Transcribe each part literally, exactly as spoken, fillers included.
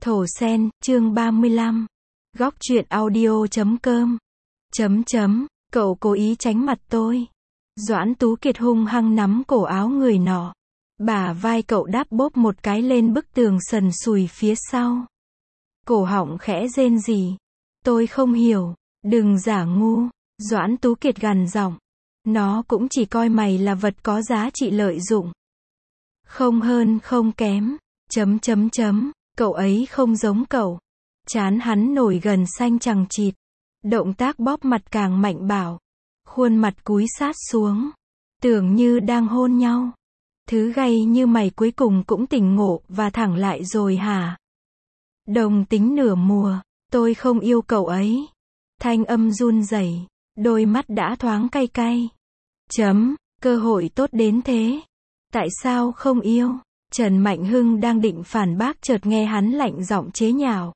Thổ Sen, chương ba mươi lăm. Góc truyện audio chấm com. Chấm chấm, cậu cố ý tránh mặt tôi. Doãn Tú Kiệt hung hăng nắm cổ áo người nọ. Bả vai cậu đáp bốp một cái lên bức tường sần sùi phía sau. Cổ họng khẽ rên rỉ. Tôi không hiểu, đừng giả ngu. Doãn Tú Kiệt gằn giọng. Nó cũng chỉ coi mày là vật có giá trị lợi dụng. Không hơn không kém. Chấm chấm chấm. Cậu ấy không giống cậu. Trán hắn nổi gần xanh chằng chịt. Động tác bóp mặt càng mạnh bạo. Khuôn mặt cúi sát xuống. Tưởng như đang hôn nhau. Thứ gay như mày cuối cùng cũng tỉnh ngộ và thẳng lại rồi hả? Đồng tính nửa mùa. Tôi không yêu cậu ấy. Thanh âm run rẩy. Đôi mắt đã thoáng cay cay. Chấm. Cơ hội tốt đến thế. Tại sao không yêu? Trần Mạnh Hưng đang định phản bác chợt nghe hắn lạnh giọng chế nhạo.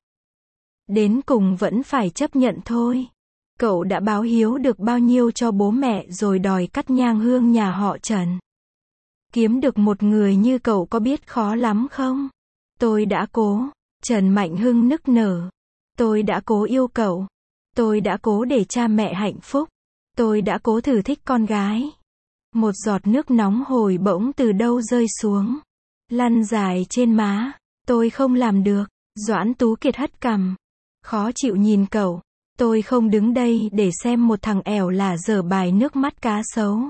Đến cùng vẫn phải chấp nhận thôi. Cậu đã báo hiếu được bao nhiêu cho bố mẹ rồi đòi cắt nhang hương nhà họ Trần. Kiếm được một người như cậu có biết khó lắm không? Tôi đã cố. Trần Mạnh Hưng nức nở. Tôi đã cố yêu cậu. Tôi đã cố để cha mẹ hạnh phúc. Tôi đã cố thử thích con gái. Một giọt nước nóng hổi bỗng từ đâu rơi xuống. Lăn dài trên má. Tôi không làm được. Doãn Tú Kiệt hất cằm. Khó chịu nhìn cậu. Tôi không đứng đây để xem một thằng ẻo là dở bài nước mắt cá sấu.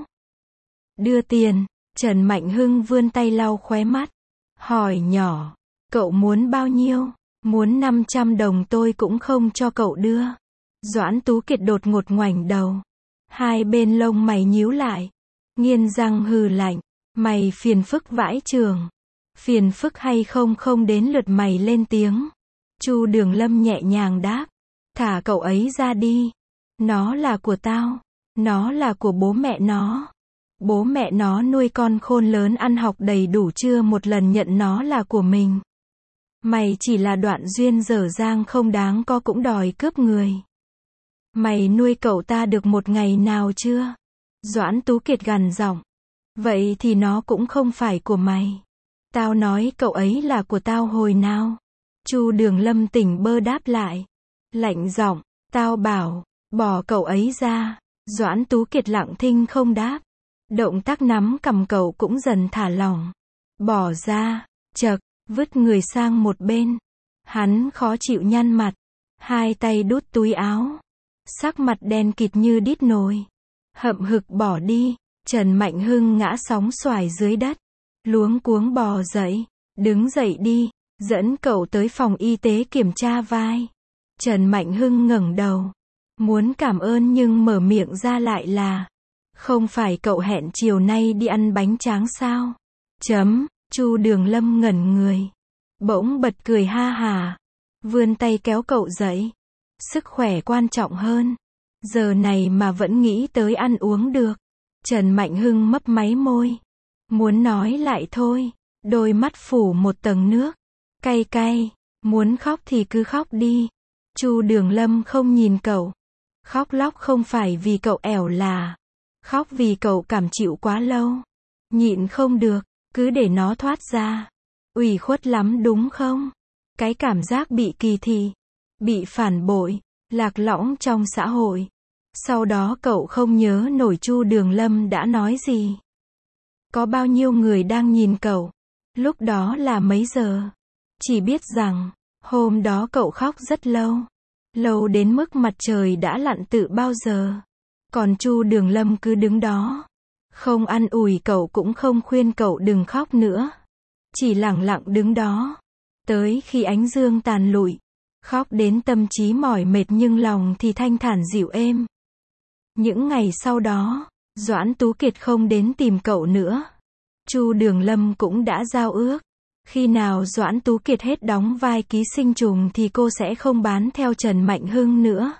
Đưa tiền. Trần Mạnh Hưng vươn tay lau khóe mắt. Hỏi nhỏ. Cậu muốn bao nhiêu? Muốn năm trăm đồng tôi cũng không cho cậu đưa. Doãn Tú Kiệt đột ngột ngoảnh đầu. Hai bên lông mày nhíu lại. Nghiến răng hừ lạnh. Mày phiền phức vãi chưởng. Phiền phức hay không không đến lượt mày lên tiếng. Chu Đường Lâm nhẹ nhàng đáp. Thả cậu ấy ra đi. Nó là của tao. Nó là của bố mẹ nó. Bố mẹ nó nuôi con khôn lớn ăn học đầy đủ chưa một lần nhận nó là của mình. Mày chỉ là đoạn duyên dở dang không đáng có cũng đòi cướp người. Mày nuôi cậu ta được một ngày nào chưa? Doãn Tú Kiệt gằn giọng. Vậy thì nó cũng không phải của mày. Tao nói cậu ấy là của tao hồi nào? Chu Đường Lâm tỉnh bơ đáp lại. Lạnh giọng. Tao bảo. Bỏ cậu ấy ra. Doãn Tú Kiệt lặng thinh không đáp. Động tác nắm cầm cậu cũng dần thả lỏng. Bỏ ra. Chậc. Vứt người sang một bên. Hắn khó chịu nhăn mặt. Hai tay đút túi áo. Sắc mặt đen kịt như đít nồi. Hậm hực bỏ đi. Trần Mạnh Hưng ngã sóng xoài dưới đất. Luống cuống bò dậy. Đứng dậy đi. Dẫn cậu tới phòng y tế kiểm tra vai. Trần Mạnh Hưng ngẩng đầu. Muốn cảm ơn nhưng mở miệng ra lại là. Không phải cậu hẹn chiều nay đi ăn bánh tráng sao? Chấm. Chu Đường Lâm ngẩn người. Bỗng bật cười ha hà. Vươn tay kéo cậu dậy. Sức khỏe quan trọng hơn. Giờ này mà vẫn nghĩ tới ăn uống được. Trần Mạnh Hưng mấp máy môi. Muốn nói lại thôi. Đôi mắt phủ một tầng nước. Cay cay. Muốn khóc thì cứ khóc đi. Chu Đường Lâm không nhìn cậu. Khóc lóc không phải vì cậu ẻo là. Khóc vì cậu cảm chịu quá lâu. Nhịn không được. Cứ để nó thoát ra. Ủy khuất lắm đúng không? Cái cảm giác bị kỳ thị. Bị phản bội. Lạc lõng trong xã hội. Sau đó cậu không nhớ nổi Chu Đường Lâm đã nói gì. Có bao nhiêu người đang nhìn cậu. Lúc đó là mấy giờ. Chỉ biết rằng. Hôm đó cậu khóc rất lâu. Lâu đến mức mặt trời đã lặn từ bao giờ. Còn Chu Đường Lâm cứ đứng đó. Không an ủi cậu cũng không khuyên cậu đừng khóc nữa. Chỉ lẳng lặng đứng đó. Tới khi ánh dương tàn lụi. Khóc đến tâm trí mỏi mệt nhưng lòng thì thanh thản dịu êm. Những ngày sau đó, Doãn Tú Kiệt không đến tìm cậu nữa. Chu Đường Lâm cũng đã giao ước. Khi nào Doãn Tú Kiệt hết đóng vai ký sinh trùng thì cô sẽ không bán theo Trần Mạnh Hưng nữa.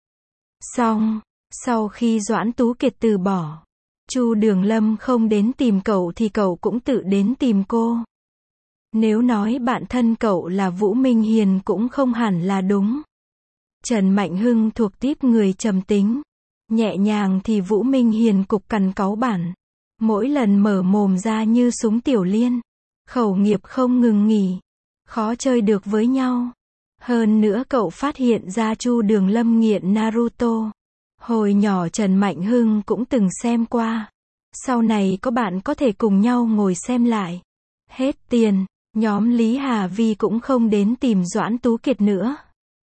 Xong, sau khi Doãn Tú Kiệt từ bỏ, Chu Đường Lâm không đến tìm cậu thì cậu cũng tự đến tìm cô. Nếu nói bạn thân cậu là Vũ Minh Hiền cũng không hẳn là đúng. Trần Mạnh Hưng thuộc típ người trầm tính. Nhẹ nhàng thì Vũ Minh Hiền cục cằn cáu bản. Mỗi lần mở mồm ra như súng tiểu liên. Khẩu nghiệp không ngừng nghỉ. khó chơi được với nhau. Hơn nữa cậu phát hiện ra Chu Đường Lâm nghiện Naruto. Hồi nhỏ Trần Mạnh Hưng cũng từng xem qua. Sau này có bạn có thể cùng nhau ngồi xem lại. Hết tiền, nhóm Lý Hà Vi cũng không đến tìm Doãn Tú Kiệt nữa.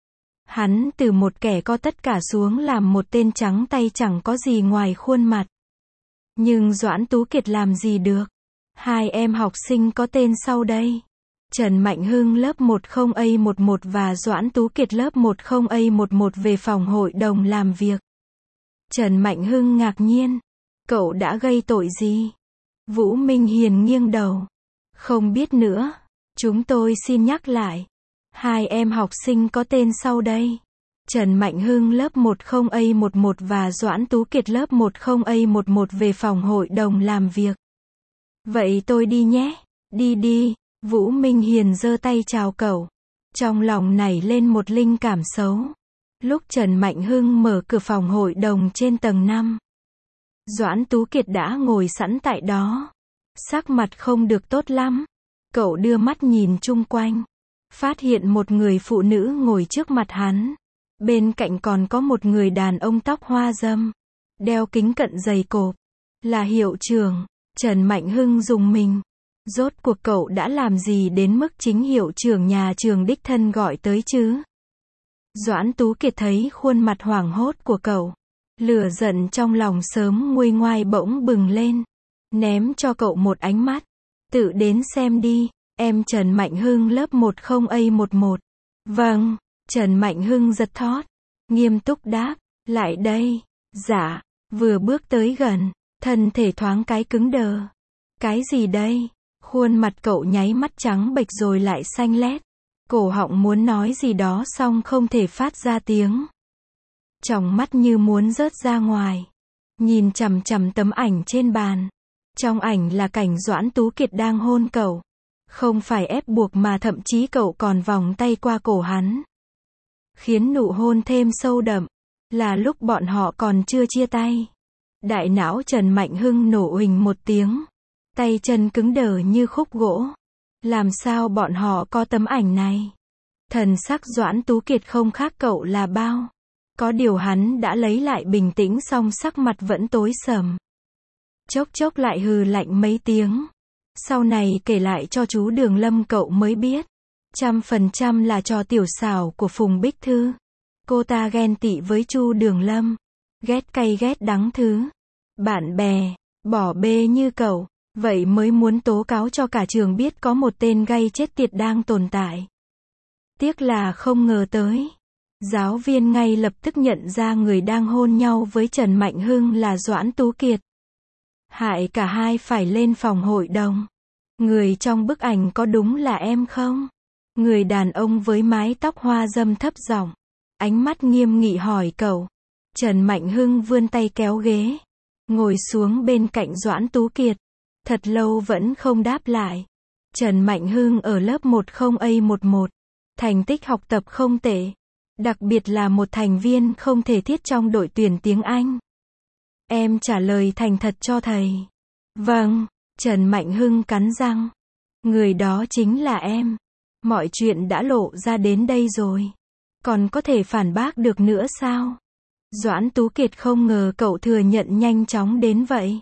Hắn từ một kẻ có tất cả xuống làm một tên trắng tay chẳng có gì ngoài khuôn mặt. Nhưng Doãn Tú Kiệt làm gì được? Hai em học sinh có tên sau đây. Trần Mạnh Hưng lớp một không A mười một và Doãn Tú Kiệt lớp một không A mười một về phòng hội đồng làm việc. Trần Mạnh Hưng ngạc nhiên. Cậu đã gây tội gì? Vũ Minh Hiền nghiêng đầu. Không biết nữa. Chúng tôi xin nhắc lại. Hai em học sinh có tên sau đây. Trần Mạnh Hưng lớp một không A mười một và Doãn Tú Kiệt lớp một không A mười một về phòng hội đồng làm việc. Vậy tôi đi nhé. Đi đi. Vũ Minh Hiền giơ tay chào cậu. Trong lòng nảy lên một linh cảm xấu. Lúc Trần Mạnh Hưng mở cửa phòng hội đồng trên tầng năm. Doãn Tú Kiệt đã ngồi sẵn tại đó. Sắc mặt không được tốt lắm. Cậu đưa mắt nhìn chung quanh. Phát hiện một người phụ nữ ngồi trước mặt hắn. Bên cạnh còn có một người đàn ông tóc hoa râm. Đeo kính cận dày cộp. Là hiệu trưởng. Trần Mạnh Hưng rùng mình. Rốt cuộc cậu đã làm gì đến mức chính hiệu trưởng nhà trường đích thân gọi tới chứ? Doãn Tú Kiệt thấy khuôn mặt hoảng hốt của cậu. Lửa giận trong lòng sớm nguôi ngoai bỗng bừng lên. Ném cho cậu một ánh mắt. Tự đến xem đi, em Trần Mạnh Hưng lớp một không A mười một. Vâng, Trần Mạnh Hưng giật thót. Nghiêm túc đáp, lại đây. Dạ, vừa bước tới gần, thân thể thoáng cái cứng đờ. Cái gì đây? Khuôn mặt cậu nháy mắt trắng bệch rồi lại xanh lét. Cổ họng muốn nói gì đó xong không thể phát ra tiếng. Tròng mắt như muốn rớt ra ngoài. Nhìn chằm chằm tấm ảnh trên bàn. Trong ảnh là cảnh Doãn Tú Kiệt đang hôn cậu. Không phải ép buộc mà thậm chí cậu còn vòng tay qua cổ hắn. Khiến nụ hôn thêm sâu đậm. Là lúc bọn họ còn chưa chia tay. Đại não Trần Mạnh Hưng nổ uỳnh một tiếng. Tay chân cứng đờ như khúc gỗ. Làm sao bọn họ có tấm ảnh này? Thần sắc Doãn Tú Kiệt không khác cậu là bao. Có điều hắn đã lấy lại bình tĩnh song sắc mặt vẫn tối sầm. Chốc chốc lại hừ lạnh mấy tiếng. Sau này kể lại cho chú Đường Lâm cậu mới biết. Trăm phần trăm là trò tiểu xảo của Phùng Bích Thư. Cô ta ghen tị với Chu Đường Lâm. Ghét cay ghét đắng thứ. Bạn bè, bỏ bê như cậu. Vậy mới muốn tố cáo cho cả trường biết có một tên gay chết tiệt đang tồn tại. Tiếc là không ngờ tới. Giáo viên ngay lập tức nhận ra người đang hôn nhau với Trần Mạnh Hưng là Doãn Tú Kiệt. Hại cả hai phải lên phòng hội đồng. Người trong bức ảnh có đúng là em không? Người đàn ông với mái tóc hoa râm thấp giọng. Ánh mắt nghiêm nghị hỏi cậu. Trần Mạnh Hưng vươn tay kéo ghế. Ngồi xuống bên cạnh Doãn Tú Kiệt. Thật lâu vẫn không đáp lại. Trần Mạnh Hưng ở lớp một không A mười một. Thành tích học tập không tệ. Đặc biệt là một thành viên không thể thiết trong đội tuyển tiếng Anh. Em trả lời thành thật cho thầy. Vâng, Trần Mạnh Hưng cắn răng. Người đó chính là em. Mọi chuyện đã lộ ra đến đây rồi. Còn có thể phản bác được nữa sao? Doãn Tú Kiệt không ngờ cậu thừa nhận nhanh chóng đến vậy.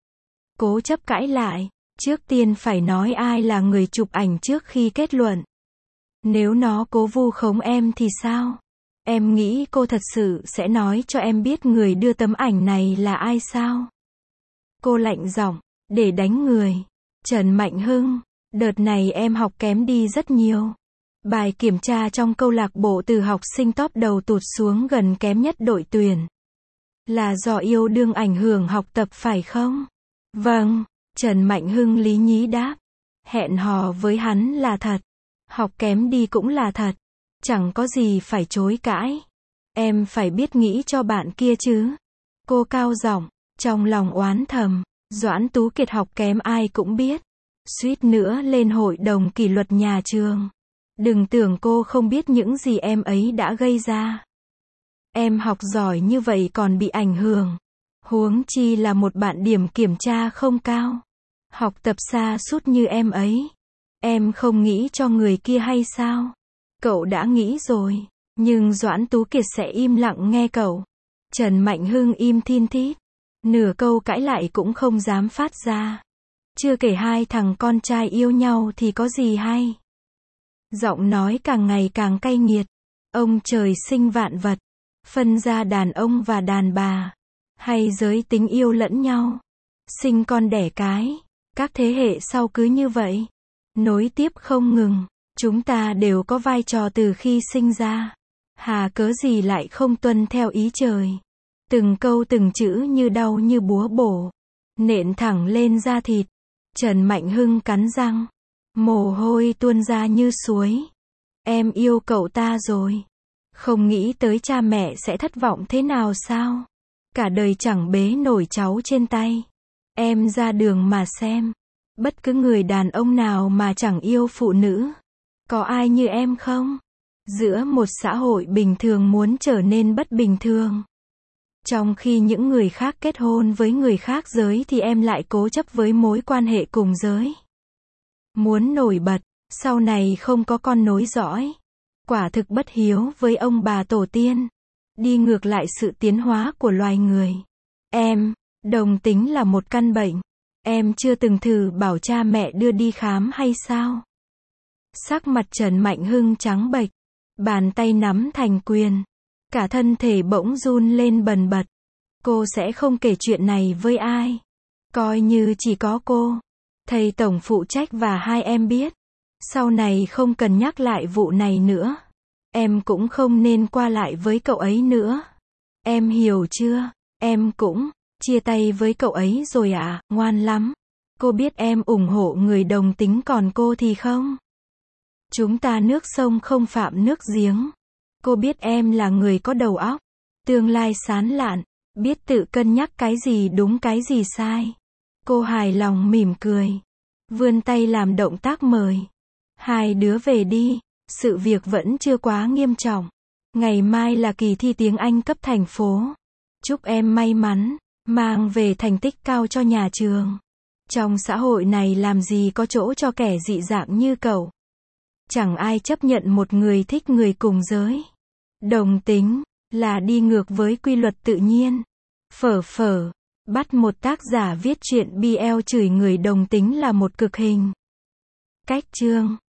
Cố chấp cãi lại. Trước tiên phải nói ai là người chụp ảnh trước khi kết luận. Nếu nó cố vu khống em thì sao? Em nghĩ cô thật sự sẽ nói cho em biết người đưa tấm ảnh này là ai sao? Cô lạnh giọng, để đánh người. Trần Mạnh Hưng, đợt này em học kém đi rất nhiều. Bài kiểm tra trong câu lạc bộ từ học sinh top đầu tụt xuống gần kém nhất đội tuyển. Là do yêu đương ảnh hưởng học tập phải không? Vâng, Trần Mạnh Hưng lý nhí đáp. Hẹn hò với hắn là thật. Học kém đi cũng là thật. Chẳng có gì phải chối cãi. Em phải biết nghĩ cho bạn kia chứ. Cô cao giọng, trong lòng oán thầm. Doãn Tú Kiệt học kém ai cũng biết. Suýt nữa lên hội đồng kỷ luật nhà trường. Đừng tưởng cô không biết những gì em ấy đã gây ra. Em học giỏi như vậy còn bị ảnh hưởng. Huống chi là một bạn điểm kiểm tra không cao. Học tập xa sút như em ấy. Em không nghĩ cho người kia hay sao? Cậu đã nghĩ rồi. Nhưng Doãn Tú Kiệt sẽ im lặng nghe cậu. Trần Mạnh Hưng im thin thít. Nửa câu cãi lại cũng không dám phát ra. Chưa kể hai thằng con trai yêu nhau thì có gì hay. Giọng nói càng ngày càng cay nghiệt. Ông trời sinh vạn vật. Phân ra đàn ông và đàn bà. Hay giới tính yêu lẫn nhau. Sinh con đẻ cái. Các thế hệ sau cứ như vậy. Nối tiếp không ngừng. Chúng ta đều có vai trò từ khi sinh ra. Hà cớ gì lại không tuân theo ý trời. Từng câu từng chữ như đau như búa bổ. Nện thẳng lên da thịt. Trần Mạnh Hưng cắn răng. Mồ hôi tuôn ra như suối. Em yêu cậu ta rồi. Không nghĩ tới cha mẹ sẽ thất vọng thế nào sao? Cả đời chẳng bế nổi cháu trên tay. Em ra đường mà xem. Bất cứ người đàn ông nào mà chẳng yêu phụ nữ. Có ai như em không? Giữa một xã hội bình thường muốn trở nên bất bình thường. Trong khi những người khác kết hôn với người khác giới thì em lại cố chấp với mối quan hệ cùng giới. Muốn nổi bật, sau này không có con nối dõi. Quả thực bất hiếu với ông bà tổ tiên. Đi ngược lại sự tiến hóa của loài người. Em, đồng tính là một căn bệnh. Em chưa từng thử bảo cha mẹ đưa đi khám hay sao? Sắc mặt Trần Mạnh Hưng trắng bệch. Bàn tay nắm thành quyền. Cả thân thể bỗng run lên bần bật. Cô sẽ không kể chuyện này với ai. Coi như chỉ có cô. Thầy tổng phụ trách và hai em biết. Sau này không cần nhắc lại vụ này nữa. Em cũng không nên qua lại với cậu ấy nữa. Em hiểu chưa? Em cũng chia tay với cậu ấy rồi à? Ngoan lắm. Cô biết em ủng hộ người đồng tính còn cô thì không. Chúng ta nước sông không phạm nước giếng. Cô biết em là người có đầu óc. Tương lai sáng lạn. Biết tự cân nhắc cái gì đúng cái gì sai. Cô hài lòng mỉm cười. Vươn tay làm động tác mời. Hai đứa về đi. Sự việc vẫn chưa quá nghiêm trọng. Ngày mai là kỳ thi tiếng Anh cấp thành phố. Chúc em may mắn. Mang về thành tích cao cho nhà trường. Trong xã hội này làm gì có chỗ cho kẻ dị dạng như cậu. Chẳng ai chấp nhận một người thích người cùng giới. Đồng tính là đi ngược với quy luật tự nhiên. Phở phở. Bắt một tác giả viết truyện B L chửi người đồng tính là một cực hình. Cách chương